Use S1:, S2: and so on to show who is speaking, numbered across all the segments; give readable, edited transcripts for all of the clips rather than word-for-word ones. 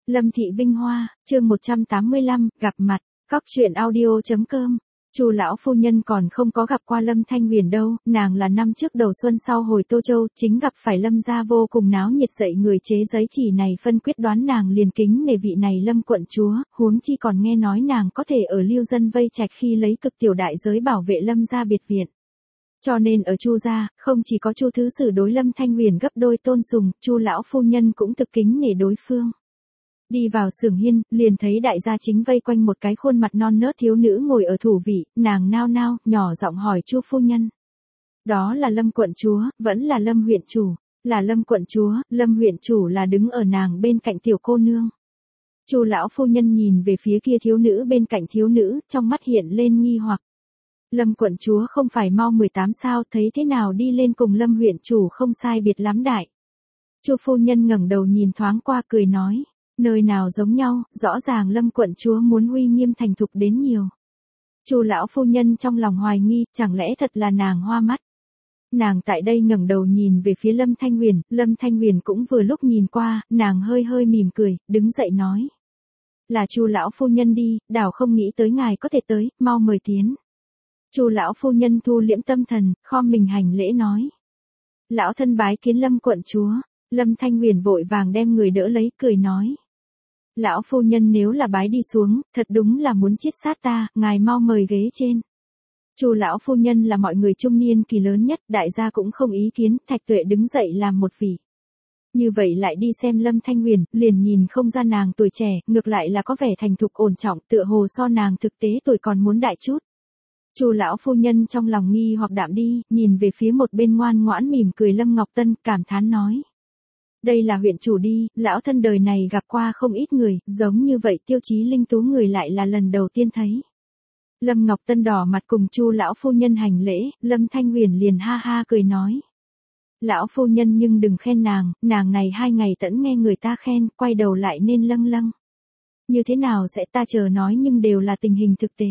S1: Lâm Thị Vinh Hoa, chương 185, gặp mặt, Cóc truyện audio.com. Chu lão phu nhân còn không có gặp qua Lâm Thanh Huyền đâu, nàng là năm trước đầu xuân sau hồi Tô Châu, chính gặp phải Lâm gia vô cùng náo nhiệt dậy người chế giấy chỉ này phân quyết đoán nàng liền kính nể vị này Lâm quận chúa, huống chi còn nghe nói nàng có thể ở lưu dân vây trạch khi lấy cực tiểu đại giới bảo vệ Lâm gia biệt viện. Cho nên ở Chu gia, không chỉ có Chu thứ sử đối Lâm Thanh Huyền gấp đôi tôn sùng, Chu lão phu nhân cũng thực kính nể đối phương. Đi vào xưởng hiên, liền thấy đại gia chính vây quanh một cái khuôn mặt non nớt thiếu nữ ngồi ở thủ vị, nàng nao nao, nhỏ giọng hỏi Chu phu nhân. Đó là Lâm quận chúa, vẫn là Lâm huyện chủ, là Lâm quận chúa, Lâm huyện chủ là đứng ở nàng bên cạnh tiểu cô nương. Chu lão phu nhân nhìn về phía kia thiếu nữ bên cạnh thiếu nữ, trong mắt hiện lên nghi hoặc. Lâm quận chúa không phải mau 18 sao, thấy thế nào đi lên cùng Lâm huyện chủ không sai biệt lắm đại. Chu phu nhân ngẩng đầu nhìn thoáng qua cười nói. Nơi nào giống nhau, rõ ràng Lâm quận chúa muốn uy nghiêm thành thục đến nhiều. Chu lão phu nhân trong lòng hoài nghi, chẳng lẽ thật là nàng hoa mắt. Nàng tại đây ngẩng đầu nhìn về phía Lâm Thanh Huyền cũng vừa lúc nhìn qua, nàng hơi hơi mỉm cười, đứng dậy nói. Là Chu lão phu nhân đi, đảo không nghĩ tới ngài có thể tới, mau mời tiến. Chu lão phu nhân thu liễm tâm thần, khom mình hành lễ nói. Lão thân bái kiến Lâm quận chúa, Lâm Thanh Huyền vội vàng đem người đỡ lấy, cười nói. Lão phu nhân nếu là bái đi xuống, thật đúng là muốn chiết sát ta, ngài mau mời ghế trên. Chu lão phu nhân là mọi người trung niên kỳ lớn nhất, đại gia cũng không ý kiến, Thạch Tuệ đứng dậy làm một vị. Như vậy lại đi xem Lâm Thanh Huyền, liền nhìn không ra nàng tuổi trẻ, ngược lại là có vẻ thành thục ổn trọng, tựa hồ so nàng thực tế tuổi còn muốn đại chút. Chu lão phu nhân trong lòng nghi hoặc đạm đi, nhìn về phía một bên ngoan ngoãn mỉm cười Lâm Ngọc Tân, cảm thán nói. Đây là huyện chủ đi, lão thân đời này gặp qua không ít người, giống như vậy tiêu chí linh tú người lại là lần đầu tiên thấy. Lâm Ngọc Tân đỏ mặt cùng Chu lão phu nhân hành lễ, Lâm Thanh Huyền liền ha ha cười nói. Lão phu nhân nhưng đừng khen nàng này 2 ngày tẫn nghe người ta khen, quay đầu lại nên lâng lâng. Như thế nào sẽ ta chờ nói nhưng đều là tình hình thực tế.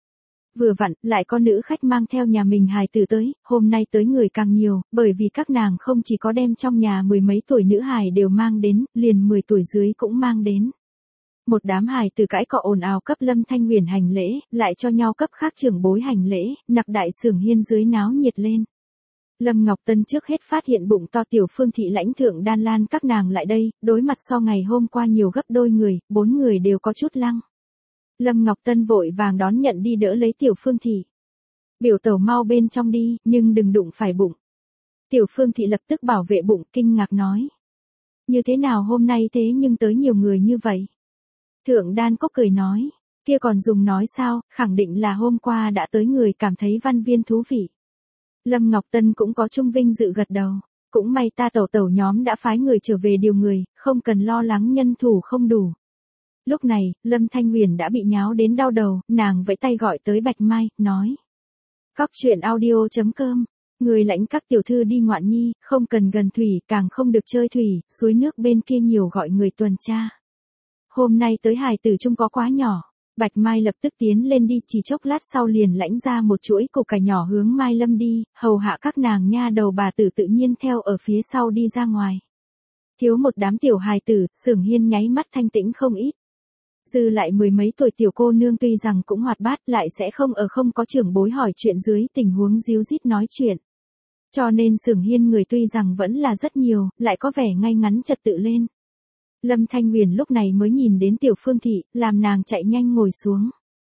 S1: Vừa vặn, lại có nữ khách mang theo nhà mình hài tử tới, hôm nay tới người càng nhiều, bởi vì các nàng không chỉ có đem trong nhà 10 mấy tuổi nữ hài đều mang đến, liền 10 tuổi dưới cũng mang đến. Một đám hài tử cãi cọ ồn ào cấp Lâm Thanh Huyền hành lễ, lại cho nhau cấp khác trưởng bối hành lễ, nặc đại xưởng hiên dưới náo nhiệt lên. Lâm Ngọc Tân trước hết phát hiện bụng to tiểu Phương thị lãnh thượng Đan Lan các nàng lại đây, đối mặt so ngày hôm qua nhiều gấp đôi người, 4 người đều có chút lăng. Lâm Ngọc Tân vội vàng đón nhận đi đỡ lấy tiểu Phương thị. Biểu tẩu mau bên trong đi, nhưng đừng đụng phải bụng. Tiểu Phương thị lập tức bảo vệ bụng, kinh ngạc nói. Như thế nào hôm nay thế nhưng tới nhiều người như vậy? Thượng Đan Cốc cười nói, kia còn dùng nói sao, khẳng định là hôm qua đã tới người cảm thấy văn viên thú vị. Lâm Ngọc Tân cũng có trung vinh dự gật đầu, cũng may ta tẩu nhóm đã phái người trở về điều người, không cần lo lắng nhân thủ không đủ. Lúc này, Lâm Thanh Huyền đã bị nháo đến đau đầu, nàng vẫy tay gọi tới Bạch Mai, nói. Cóc truyện audio.com, người lãnh các tiểu thư đi ngoạn nhi, không cần gần thủy, càng không được chơi thủy, suối nước bên kia nhiều gọi người tuần tra. Hôm nay tới hài tử chung có quá nhỏ, Bạch Mai lập tức tiến lên đi, chỉ chốc lát sau liền lãnh ra một chuỗi củ cải nhỏ hướng Mai Lâm đi, hầu hạ các nàng nha đầu bà tử tự nhiên theo ở phía sau đi ra ngoài. Thiếu một đám tiểu hài tử, xưởng hiên nháy mắt thanh tĩnh không ít. Dư lại 10 mấy tuổi tiểu cô nương tuy rằng cũng hoạt bát lại sẽ không có trưởng bối hỏi chuyện dưới tình huống díu dít nói chuyện. Cho nên xưởng hiên người tuy rằng vẫn là rất nhiều, lại có vẻ ngay ngắn trật tự lên. Lâm Thanh Huyền lúc này mới nhìn đến tiểu Phương thị, làm nàng chạy nhanh ngồi xuống.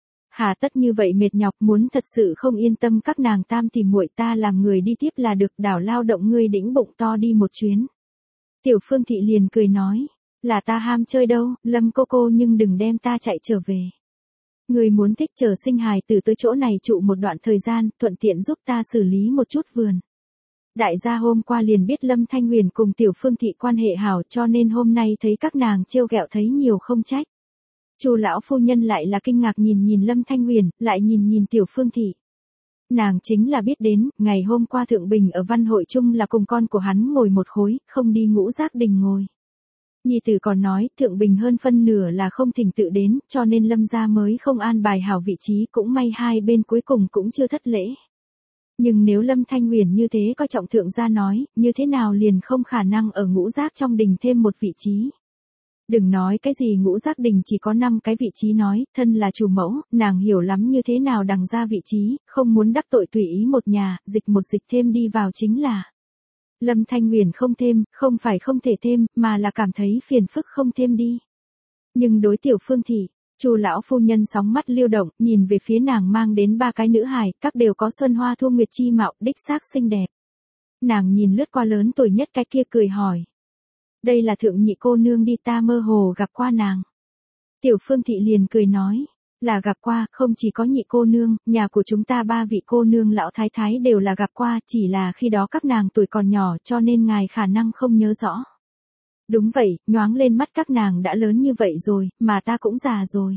S1: Hà tất như vậy mệt nhọc, muốn thật sự không yên tâm các nàng tam tìm muội ta làm người đi tiếp là được, đảo lao động ngươi đĩnh bụng to đi một chuyến. Tiểu Phương thị liền cười nói. Là ta ham chơi đâu, Lâm cô nhưng đừng đem ta chạy trở về. Người muốn thích chờ sinh hài tử tới chỗ này trụ một đoạn thời gian, thuận tiện giúp ta xử lý một chút vườn. Đại gia hôm qua liền biết Lâm Thanh Huyền cùng tiểu Phương thị quan hệ hảo, cho nên hôm nay thấy các nàng trêu ghẹo thấy nhiều không trách. Chu lão phu nhân lại là kinh ngạc nhìn Lâm Thanh Huyền, lại nhìn tiểu Phương thị. Nàng chính là biết đến, ngày hôm qua Thượng Bình ở văn hội chung là cùng con của hắn ngồi một khối, không đi Ngũ Giác Đình ngồi. Nhi tử còn nói, Thượng Bình hơn phân nửa là không thỉnh tự đến, cho nên Lâm gia mới không an bài hảo vị trí, cũng may hai bên cuối cùng cũng chưa thất lễ. Nhưng nếu Lâm Thanh Huyền như thế coi trọng Thượng gia nói, như thế nào liền không khả năng ở Ngũ Giác trong đình thêm một vị trí. Đừng nói cái gì ngũ giác đình chỉ có 5 cái vị trí nói, thân là chủ mẫu, nàng hiểu lắm như thế nào đằng ra vị trí, không muốn đắc tội tùy ý một nhà, dịch một dịch thêm đi vào chính là. Lâm Thanh Huyền không thêm, không phải không thể thêm, mà là cảm thấy phiền phức không thêm đi. Nhưng đối Tiểu Phương Thị, Chu lão phu nhân sóng mắt lưu động, nhìn về phía nàng mang đến 3 cái nữ hài, các đều có xuân hoa thu nguyệt chi mạo, đích xác xinh đẹp. Nàng nhìn lướt qua lớn tuổi nhất cái kia cười hỏi. Đây là thượng nhị cô nương đi, ta mơ hồ gặp qua nàng. Tiểu Phương Thị liền cười nói, là gặp qua, không chỉ có nhị cô nương, nhà của chúng ta 3 vị cô nương lão thái thái đều là gặp qua, chỉ là khi đó các nàng tuổi còn nhỏ cho nên ngài khả năng không nhớ rõ. Đúng vậy, nhoáng lên mắt các nàng đã lớn như vậy rồi, mà ta cũng già rồi.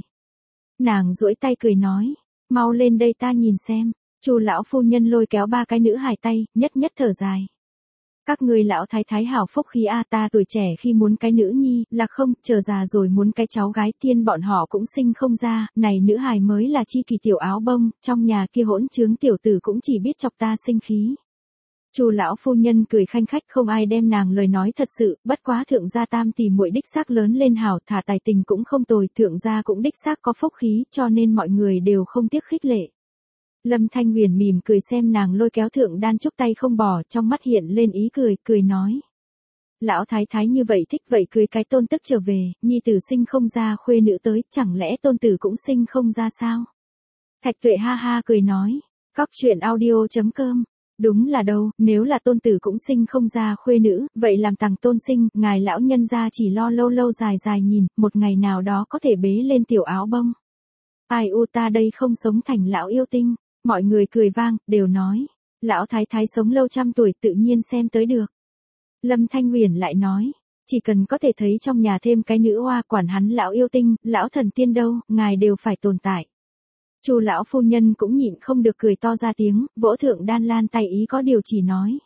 S1: Nàng duỗi tay cười nói, mau lên đây ta nhìn xem. Chu lão phu nhân lôi kéo 3 cái nữ hài tay, nhất nhất thở dài. Các ngươi lão thái thái hảo phúc khí a, ta tuổi trẻ khi muốn cái nữ nhi, là không, chờ già rồi muốn cái cháu gái, tiên bọn họ cũng sinh không ra, này nữ hài mới là chi kỳ tiểu áo bông, trong nhà kia hỗn trướng tiểu tử cũng chỉ biết chọc ta sinh khí. Chu lão phu nhân cười khanh khách, không ai đem nàng lời nói thật sự, bất quá thượng gia tam tỷ muội đích xác lớn lên hảo, thả tài tình cũng không tồi, thượng gia cũng đích xác có phúc khí, cho nên mọi người đều không tiếc khích lệ. Lâm Thanh Huyền mỉm cười xem nàng lôi kéo thượng đan trúc tay không bỏ, trong mắt hiện lên ý cười, cười nói. Lão thái thái như vậy thích vậy cưới cái tôn tức trở về, nhi tử sinh không ra khuê nữ tới, chẳng lẽ tôn tử cũng sinh không ra sao? Thạch Tuệ ha ha cười nói, cóc truyện audio.com. Đúng là đâu, nếu là tôn tử cũng sinh không ra khuê nữ, vậy làm tằng tôn sinh, ngài lão nhân gia chỉ lo lâu lâu dài dài nhìn, một ngày nào đó có thể bế lên tiểu áo bông. Ai u, ta đây không sống thành lão yêu tinh. Mọi người cười vang, đều nói, lão thái thái sống lâu trăm tuổi tự nhiên xem tới được. Lâm Thanh Huyền lại nói, chỉ cần có thể thấy trong nhà thêm cái nữ oa, quản hắn lão yêu tinh, lão thần tiên đâu, ngài đều phải tồn tại. Chu lão phu nhân cũng nhịn không được cười to ra tiếng, vỗ thượng đan lan tay ý có điều chỉ nói.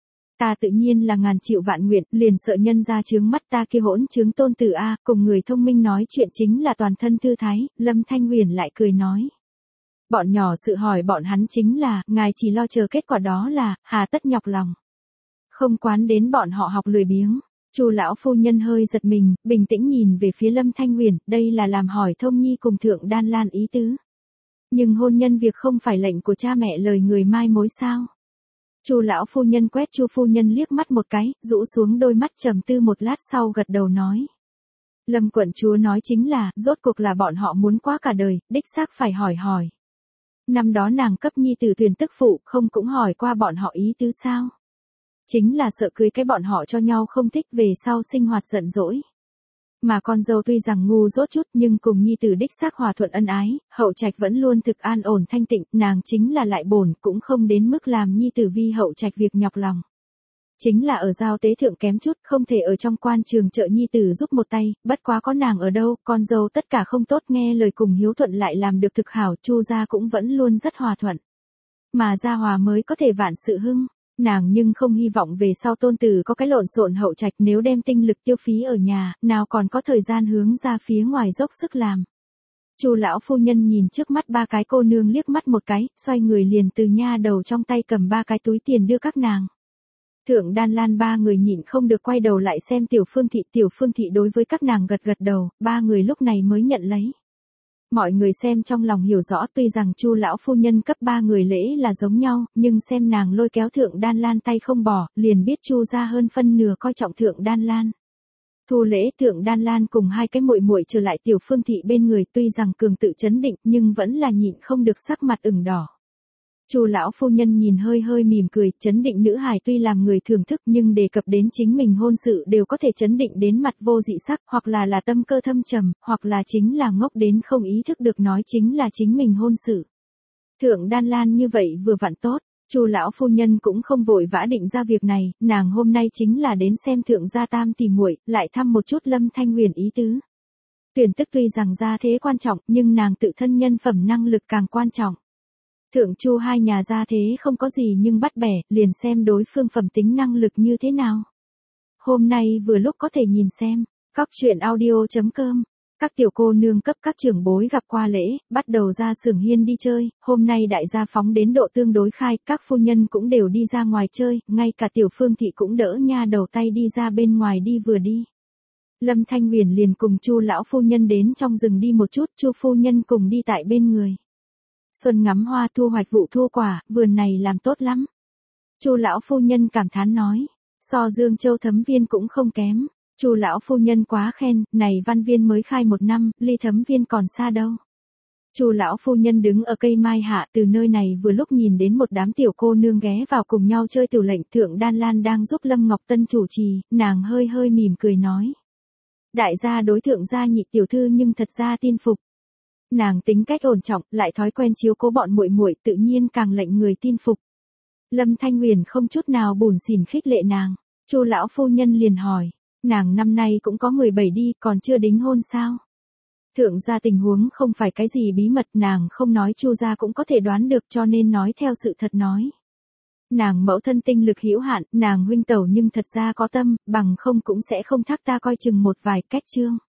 S1: Ta tự nhiên là ngàn triệu vạn nguyện, liền sợ nhân ra chướng mắt ta kia hỗn chướng tôn tử a, cùng người thông minh nói chuyện chính là toàn thân thư thái. Lâm Thanh Huyền lại cười nói. Bọn nhỏ sự hỏi bọn hắn chính là, ngài chỉ lo chờ kết quả đó là, hà tất nhọc lòng. Không quán đến bọn họ học lười biếng. Chu lão phu nhân hơi giật mình, bình tĩnh nhìn về phía Lâm Thanh Huyền, đây là làm hỏi thông nhi cùng thượng đan lan ý tứ. Nhưng hôn nhân việc không phải lệnh của cha mẹ lời người mai mối sao? Chu lão phu nhân quét Chu phu nhân liếc mắt một cái, rũ xuống đôi mắt trầm tư một lát sau gật đầu nói. Lâm quận chúa nói chính là, rốt cuộc là bọn họ muốn quá cả đời, đích xác phải hỏi hỏi. Năm đó nàng cấp nhi tử tuyển tức phụ, không cũng hỏi qua bọn họ ý tứ sao? Chính là sợ cưới cái bọn họ cho nhau không thích, về sau sinh hoạt giận dỗi. Mà con dâu tuy rằng ngu dốt chút nhưng cùng nhi tử đích xác hòa thuận ân ái, hậu trạch vẫn luôn thực an ổn thanh tịnh, nàng chính là lại bổn, cũng không đến mức làm nhi tử vi hậu trạch việc nhọc lòng. Chính là ở giao tế thượng kém chút, không thể ở trong quan trường trợ nhi tử giúp một tay, bất quá có nàng ở đâu, con dâu tất cả không tốt, nghe lời cùng hiếu thuận lại làm được thực hảo, Chu gia cũng vẫn luôn rất hòa thuận. Mà gia hòa mới có thể vạn sự hưng. Nàng nhưng không hy vọng về sau tôn tử có cái lộn xộn hậu trạch, nếu đem tinh lực tiêu phí ở nhà, nào còn có thời gian hướng ra phía ngoài dốc sức làm. Chu lão phu nhân nhìn trước mắt 3 cái cô nương liếc mắt một cái, xoay người liền từ nha đầu trong tay cầm 3 cái túi tiền đưa các nàng. Thượng đan lan 3 người nhịn không được quay đầu lại xem Tiểu Phương Thị đối với các nàng gật gật đầu, 3 người lúc này mới nhận lấy. Mọi người xem trong lòng hiểu rõ, tuy rằng Chu lão phu nhân cấp 3 người lễ là giống nhau, nhưng xem nàng lôi kéo thượng đan lan tay không bỏ, liền biết Chu gia hơn phân nửa coi trọng thượng đan lan. Thu lễ thượng đan lan cùng 2 cái muội muội trở lại Tiểu Phương Thị bên người, tuy rằng cường tự chấn định nhưng vẫn là nhịn không được sắc mặt ửng đỏ. Chu lão phu nhân nhìn hơi hơi mỉm cười, chấn định nữ hài tuy làm người thưởng thức nhưng đề cập đến chính mình hôn sự đều có thể chấn định đến mặt vô dị sắc, hoặc là tâm cơ thâm trầm, hoặc là chính là ngốc đến không ý thức được nói chính là chính mình hôn sự. Thượng đan lan như vậy vừa vặn tốt, Chu lão phu nhân cũng không vội vã định ra việc này, nàng hôm nay chính là đến xem thượng gia tam tỷ muội, lại thăm một chút Lâm Thanh Huyền ý tứ. Tuyển tức tuy rằng gia thế quan trọng, nhưng nàng tự thân nhân phẩm năng lực càng quan trọng. Thượng Chu 2 nhà gia thế không có gì nhưng bắt bẻ, liền xem đối phương phẩm tính năng lực như thế nào. Hôm nay vừa lúc có thể nhìn xem, cóc truyện audio.com. Các tiểu cô nương cấp các trưởng bối gặp qua lễ, bắt đầu ra xưởng hiên đi chơi, hôm nay đại gia phóng đến độ tương đối khai, các phu nhân cũng đều đi ra ngoài chơi, ngay cả Tiểu Phương Thị cũng đỡ nha đầu tay đi ra bên ngoài đi vừa đi. Lâm Thanh Huyền liền cùng Chu lão phu nhân đến trong rừng đi một chút, Chu phu nhân cùng đi tại bên người. Xuân ngắm hoa, thu hoạch vụ thu quả, vườn này làm tốt lắm. Chu lão phu nhân cảm thán nói, so Dương Châu Thấm Viên cũng không kém. Chu lão phu nhân quá khen, này Văn Viên mới khai 1 năm, ly Thấm Viên còn xa đâu. Chu lão phu nhân đứng ở cây mai hạ, từ nơi này vừa lúc nhìn đến một đám tiểu cô nương ghé vào cùng nhau chơi tiểu lệnh. Thượng Đan Lan đang giúp Lâm Ngọc Tân chủ trì, nàng hơi hơi mỉm cười nói. Đại gia đối thượng gia nhị tiểu thư nhưng thật ra tin phục. Nàng tính cách ổn trọng, lại thói quen chiếu cố bọn muội muội, tự nhiên càng lệnh người tin phục. Lâm Thanh Huyền không chút nào bủn xỉn khích lệ nàng. Chu lão phu nhân liền hỏi, nàng năm nay cũng có 17 đi, còn chưa đính hôn sao? Thượng gia tình huống không phải cái gì bí mật, nàng không nói Chu gia cũng có thể đoán được, cho nên nói theo sự thật nói. Nàng mẫu thân tinh lực hữu hạn, nàng huynh tẩu nhưng thật ra có tâm, bằng không cũng sẽ không thác ta coi chừng một vài cách chương.